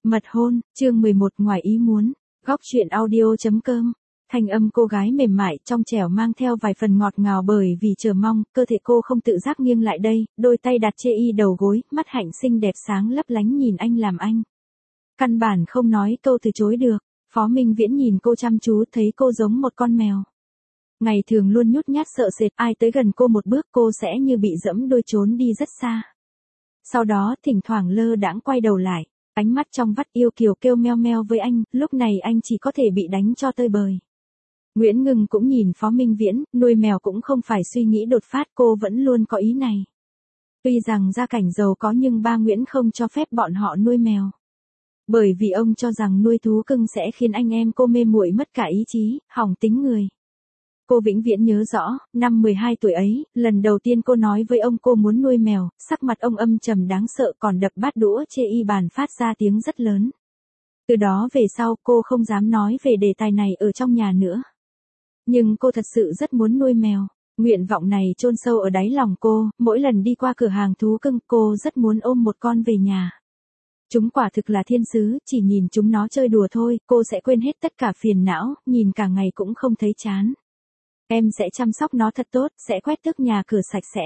Mật hôn, chương 11 ngoài ý muốn. Góc truyện audio.com. Thanh âm cô gái mềm mại trong trẻo mang theo vài phần ngọt ngào bởi vì chờ mong, cơ thể cô không tự giác nghiêng lại đây, đôi tay đặt chê y đầu gối, mắt hạnh xinh đẹp sáng lấp lánh nhìn anh làm anh. Căn bản không nói câu từ chối được, Phó Minh Viễn nhìn cô chăm chú thấy cô giống một con mèo. Ngày thường luôn nhút nhát sợ sệt, ai tới gần cô một bước cô sẽ như bị dẫm đôi trốn đi rất xa. Sau đó thỉnh thoảng lơ đãng quay đầu lại. Ánh mắt trong vắt yêu kiều kêu meo meo với anh, lúc này anh chỉ có thể bị đánh cho tơi bời. Nguyễn Ngưng cũng nhìn Phó Minh Viễn, nuôi mèo cũng không phải suy nghĩ đột phát, cô vẫn luôn có ý này. Tuy rằng gia cảnh giàu có nhưng ba Nguyễn không cho phép bọn họ nuôi mèo. Bởi vì ông cho rằng nuôi thú cưng sẽ khiến anh em cô mê muội mất cả ý chí, hỏng tính người. Cô vĩnh viễn nhớ rõ, năm 12 tuổi ấy, lần đầu tiên cô nói với ông cô muốn nuôi mèo, sắc mặt ông âm trầm đáng sợ còn đập bát đũa chê y bàn phát ra tiếng rất lớn. Từ đó về sau cô không dám nói về đề tài này ở trong nhà nữa. Nhưng cô thật sự rất muốn nuôi mèo. Nguyện vọng này chôn sâu ở đáy lòng cô, mỗi lần đi qua cửa hàng thú cưng cô rất muốn ôm một con về nhà. Chúng quả thực là thiên sứ, chỉ nhìn chúng nó chơi đùa thôi, cô sẽ quên hết tất cả phiền não, nhìn cả ngày cũng không thấy chán. Em sẽ chăm sóc nó thật tốt, sẽ quét tước nhà cửa sạch sẽ.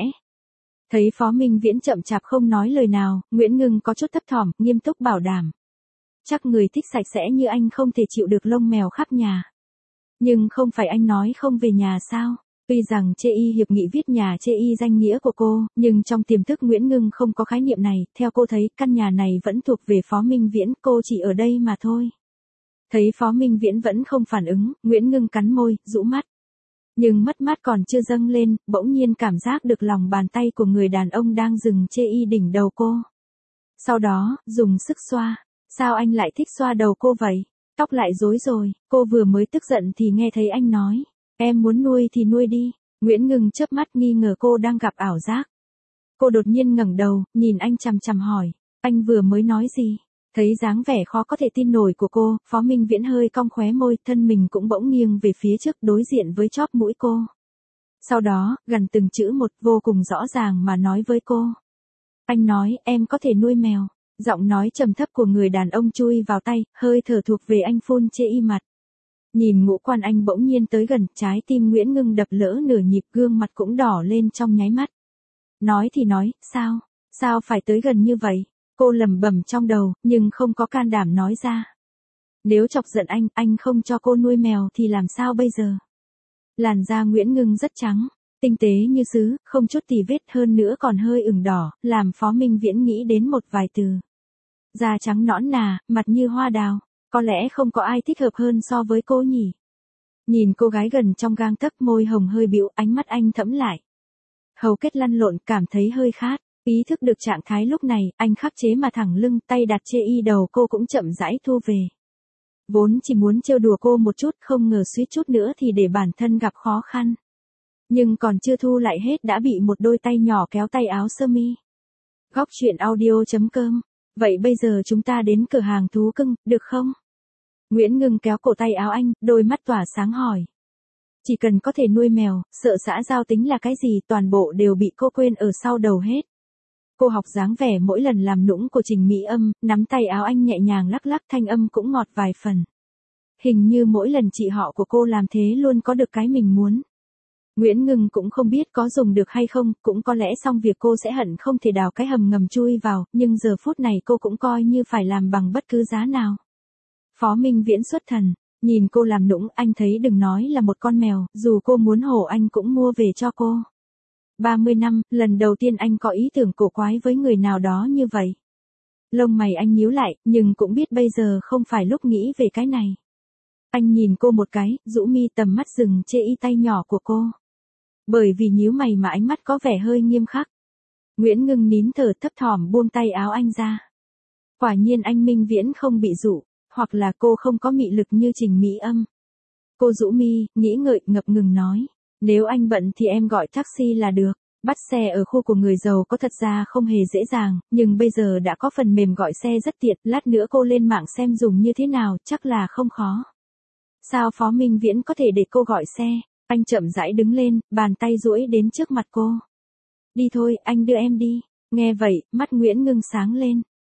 Thấy Phó Minh Viễn chậm chạp không nói lời nào, Nguyễn Ngưng có chút thấp thỏm, nghiêm túc bảo đảm. Chắc người thích sạch sẽ như anh không thể chịu được lông mèo khắp nhà. Nhưng không phải anh nói không về nhà sao? Tuy rằng chê y hiệp nghị viết nhà chê y danh nghĩa của cô, nhưng trong tiềm thức Nguyễn Ngưng không có khái niệm này, theo cô thấy căn nhà này vẫn thuộc về Phó Minh Viễn, cô chỉ ở đây mà thôi. Thấy Phó Minh Viễn vẫn không phản ứng, Nguyễn Ngưng cắn môi, rũ mắt. Nhưng mất mát còn chưa dâng lên, bỗng nhiên cảm giác được lòng bàn tay của người đàn ông đang dừng chê y đỉnh đầu cô. Sau đó, dùng sức xoa. Sao anh lại thích xoa đầu cô vậy? Tóc lại rối rồi, cô vừa mới tức giận thì nghe thấy anh nói. Em muốn nuôi thì nuôi đi. Nguyễn Ngưng chớp mắt nghi ngờ cô đang gặp ảo giác. Cô đột nhiên ngẩng đầu, nhìn anh chằm chằm hỏi. Anh vừa mới nói gì? Thấy dáng vẻ khó có thể tin nổi của cô, Phó Minh Viễn hơi cong khóe môi, thân mình cũng bỗng nghiêng về phía trước đối diện với chóp mũi cô. Sau đó, gần từng chữ một vô cùng rõ ràng mà nói với cô. Anh nói, em có thể nuôi mèo. Giọng nói trầm thấp của người đàn ông chui vào tay, hơi thở thuộc về anh phun chê y mặt. Nhìn ngũ quan anh bỗng nhiên tới gần, trái tim Nguyễn Ngưng đập lỡ nửa nhịp, gương mặt cũng đỏ lên trong nháy mắt. Nói thì nói, sao phải tới gần như vậy? Cô lẩm bẩm trong đầu, nhưng không có can đảm nói ra. Nếu chọc giận anh không cho cô nuôi mèo thì làm sao bây giờ? Làn da Nguyễn Ngưng rất trắng, tinh tế như sứ, không chút tì vết, hơn nữa còn hơi ửng đỏ, làm Phó Minh Viễn nghĩ đến một vài từ. Da trắng nõn nà, mặt như hoa đào, có lẽ không có ai thích hợp hơn so với cô nhỉ. Nhìn cô gái gần trong gang tấc, môi hồng hơi bĩu, ánh mắt anh thẫm lại. Hầu kết lăn lộn, cảm thấy hơi khát. Ý thức được trạng thái lúc này, anh khắc chế mà thẳng lưng, tay đặt chê y đầu cô cũng chậm rãi thu về. Vốn chỉ muốn trêu đùa cô một chút, không ngờ suýt chút nữa thì để bản thân gặp khó khăn. Nhưng còn chưa thu lại hết đã bị một đôi tay nhỏ kéo tay áo sơ mi. Góc truyện audio.com. Vậy bây giờ chúng ta đến cửa hàng thú cưng, được không? Nguyễn Ngưng kéo cổ tay áo anh, đôi mắt tỏa sáng hỏi. Chỉ cần có thể nuôi mèo, sợ xã giao tính là cái gì, toàn bộ đều bị cô quên ở sau đầu hết. Cô học dáng vẻ mỗi lần làm nũng của Trình Mỹ Âm, nắm tay áo anh nhẹ nhàng lắc lắc, thanh âm cũng ngọt vài phần. Hình như mỗi lần chị họ của cô làm thế luôn có được cái mình muốn. Nguyễn Ngưng cũng không biết có dùng được hay không, cũng có lẽ xong việc cô sẽ hận không thể đào cái hầm ngầm chui vào, nhưng giờ phút này cô cũng coi như phải làm bằng bất cứ giá nào. Phó Minh Viễn xuất thần, nhìn cô làm nũng, anh thấy đừng nói là một con mèo, dù cô muốn hổ anh cũng mua về cho cô. 30 năm, lần đầu tiên anh có ý tưởng cổ quái với người nào đó như vậy. Lông mày anh nhíu lại, nhưng cũng biết bây giờ không phải lúc nghĩ về cái này. Anh nhìn cô một cái, rũ mi, tầm mắt dừng chê y tay nhỏ của cô. Bởi vì nhíu mày mà ánh mắt có vẻ hơi nghiêm khắc. Nguyễn Ngưng nín thở thấp thỏm buông tay áo anh ra. Quả nhiên anh Minh Viễn không bị dụ, hoặc là cô không có mị lực như Trình Mỹ Âm. Cô rũ mi, nghĩ ngợi, ngập ngừng nói. Nếu anh bận thì em gọi taxi là được. Bắt xe ở khu của người giàu có thật ra không hề dễ dàng, nhưng bây giờ đã có phần mềm gọi xe rất tiện, lát nữa cô lên mạng xem dùng như thế nào, chắc là không khó. Sao Phó Minh Viễn có thể để cô gọi xe? Anh chậm rãi đứng lên, bàn tay duỗi đến trước mặt cô. Đi thôi, anh đưa em đi. Nghe vậy, mắt Nguyễn Ngưng sáng lên.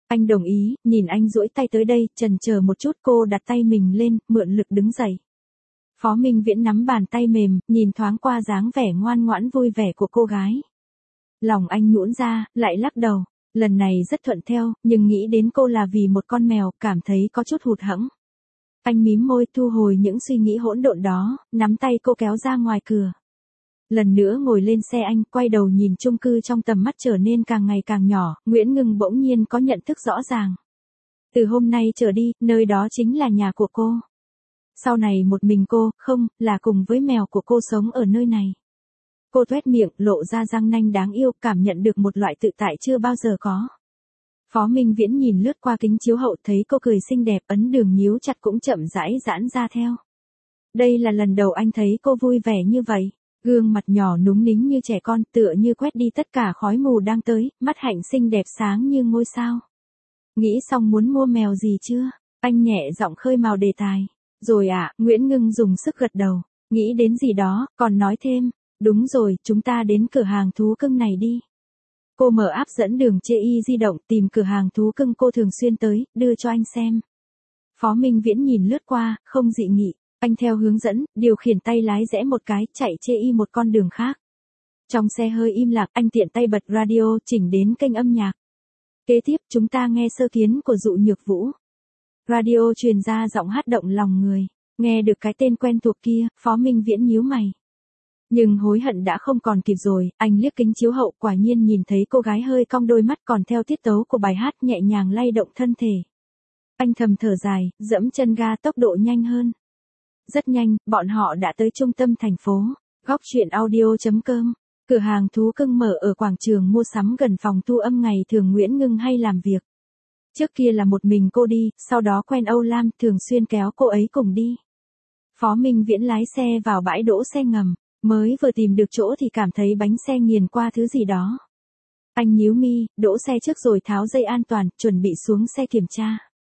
Anh đồng ý, nhìn anh duỗi tay tới đây, chần chờ một chút cô đặt tay mình lên, mượn lực đứng dậy. Phó Minh Viễn nắm bàn tay mềm, nhìn thoáng qua dáng vẻ ngoan ngoãn vui vẻ của cô gái. Lòng anh nhũn ra, lại lắc đầu. Lần này rất thuận theo, nhưng nghĩ đến cô là vì một con mèo, cảm thấy có chút hụt hẫng. Anh mím môi thu hồi những suy nghĩ hỗn độn đó, nắm tay cô kéo ra ngoài cửa. Lần nữa ngồi lên xe anh, quay đầu nhìn chung cư trong tầm mắt trở nên càng ngày càng nhỏ, Nguyễn Ngưng bỗng nhiên có nhận thức rõ ràng. Từ hôm nay trở đi, nơi đó chính là nhà của cô. Sau này một mình cô, không, là cùng với mèo của cô sống ở nơi này. Cô tuét miệng, lộ ra răng nanh đáng yêu, cảm nhận được một loại tự tại chưa bao giờ có. Phó Minh Viễn nhìn lướt qua kính chiếu hậu thấy cô cười xinh đẹp, ấn đường nhíu chặt cũng chậm rãi giãn ra theo. Đây là lần đầu anh thấy cô vui vẻ như vậy. Gương mặt nhỏ núng nính như trẻ con, tựa như quét đi tất cả khói mù đang tới, mắt hạnh xinh đẹp sáng như ngôi sao. Nghĩ xong muốn mua mèo gì chưa? Anh nhẹ giọng khơi mào đề tài. Rồi ạ, Nguyễn Ngưng dùng sức gật đầu. Nghĩ đến gì đó, còn nói thêm. Đúng rồi, chúng ta đến cửa hàng thú cưng này đi. Cô mở app dẫn đường chê y di động tìm cửa hàng thú cưng cô thường xuyên tới, đưa cho anh xem. Phó Minh Viễn nhìn lướt qua, không dị nghị. Anh theo hướng dẫn, điều khiển tay lái rẽ một cái, chạy chê y một con đường khác. Trong xe hơi im lặng, anh tiện tay bật radio, chỉnh đến kênh âm nhạc. Kế tiếp, chúng ta nghe sơ kiến của Dụ Nhược Vũ. Radio truyền ra giọng hát động lòng người. Nghe được cái tên quen thuộc kia, Phó Minh Viễn nhíu mày. Nhưng hối hận đã không còn kịp rồi, anh liếc kính chiếu hậu quả nhiên nhìn thấy cô gái hơi cong đôi mắt còn theo tiết tấu của bài hát nhẹ nhàng lay động thân thể. Anh thầm thở dài, dẫm chân ga tốc độ nhanh hơn. Rất nhanh, bọn họ đã tới trung tâm thành phố. Góc truyện audio.com. Cửa hàng thú cưng mở ở quảng trường mua sắm gần phòng thu âm ngày thường Nguyễn Ngưng hay làm việc. Trước kia là một mình cô đi, sau đó quen Âu Lam thường xuyên kéo cô ấy cùng đi. Phó Minh Viễn lái xe vào bãi đỗ xe ngầm, mới vừa tìm được chỗ thì cảm thấy bánh xe nghiền qua thứ gì đó. Anh nhíu mi, đỗ xe trước rồi tháo dây an toàn, chuẩn bị xuống xe kiểm tra.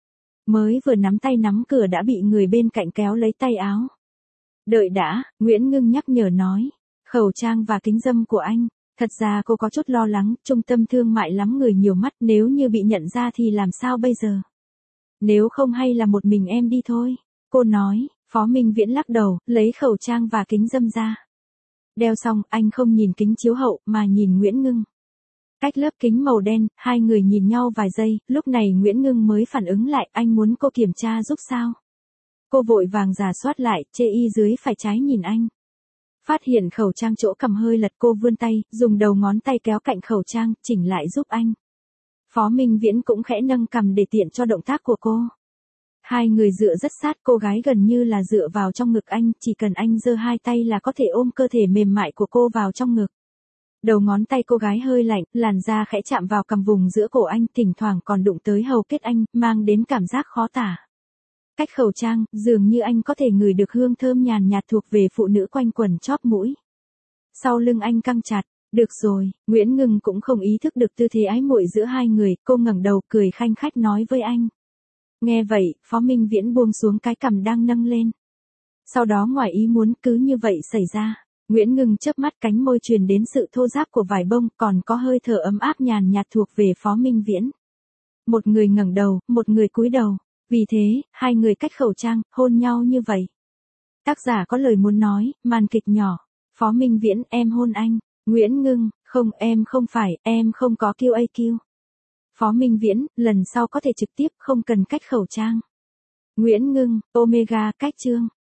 Mới vừa nắm tay nắm cửa đã bị người bên cạnh kéo lấy tay áo. Đợi đã, Nguyễn Ngưng nhắc nhở nói. Khẩu trang và kính râm của anh. Thật ra cô có chút lo lắng, trung tâm thương mại lắm người nhiều mắt, nếu như bị nhận ra thì làm sao bây giờ? Nếu không hay là một mình em đi thôi. Cô nói, Phó Minh Viễn lắc đầu, lấy khẩu trang và kính râm ra. Đeo xong, anh không nhìn kính chiếu hậu mà nhìn Nguyễn Ngưng. Cách lớp kính màu đen, hai người nhìn nhau vài giây, lúc này Nguyễn Ngưng mới phản ứng lại, anh muốn cô kiểm tra giúp sao? Cô vội vàng rà soát lại, chê y dưới phải trái nhìn anh. Phát hiện khẩu trang chỗ cầm hơi lật, cô vươn tay, dùng đầu ngón tay kéo cạnh khẩu trang, chỉnh lại giúp anh. Phó Minh Viễn cũng khẽ nâng cằm để tiện cho động tác của cô. Hai người dựa rất sát, cô gái gần như là dựa vào trong ngực anh, chỉ cần anh giơ hai tay là có thể ôm cơ thể mềm mại của cô vào trong ngực. Đầu ngón tay cô gái hơi lạnh, làn da khẽ chạm vào cằm vùng giữa cổ anh, thỉnh thoảng còn đụng tới hầu kết anh, mang đến cảm giác khó tả. Cách khẩu trang, dường như anh có thể ngửi được hương thơm nhàn nhạt thuộc về phụ nữ quanh quẩn chóp mũi. Sau lưng anh căng chặt, được rồi, Nguyễn Ngưng cũng không ý thức được tư thế ái muội giữa hai người, cô ngẩng đầu cười khanh khách nói với anh. Nghe vậy, Phó Minh Viễn buông xuống cái cằm đang nâng lên. Sau đó ngoài ý muốn cứ như vậy xảy ra. Nguyễn Ngưng chớp mắt, cánh môi truyền đến sự thô ráp của vải bông, còn có hơi thở ấm áp nhàn nhạt thuộc về Phó Minh Viễn. Một người ngẩng đầu, một người cúi đầu. Vì thế, hai người cách khẩu trang, hôn nhau như vậy. Tác giả có lời muốn nói, màn kịch nhỏ. Phó Minh Viễn, em hôn anh. Nguyễn Ngưng, không, em không phải, em không có QAQ. Phó Minh Viễn, lần sau có thể trực tiếp, không cần cách khẩu trang. Nguyễn Ngưng, Omega, cách chương.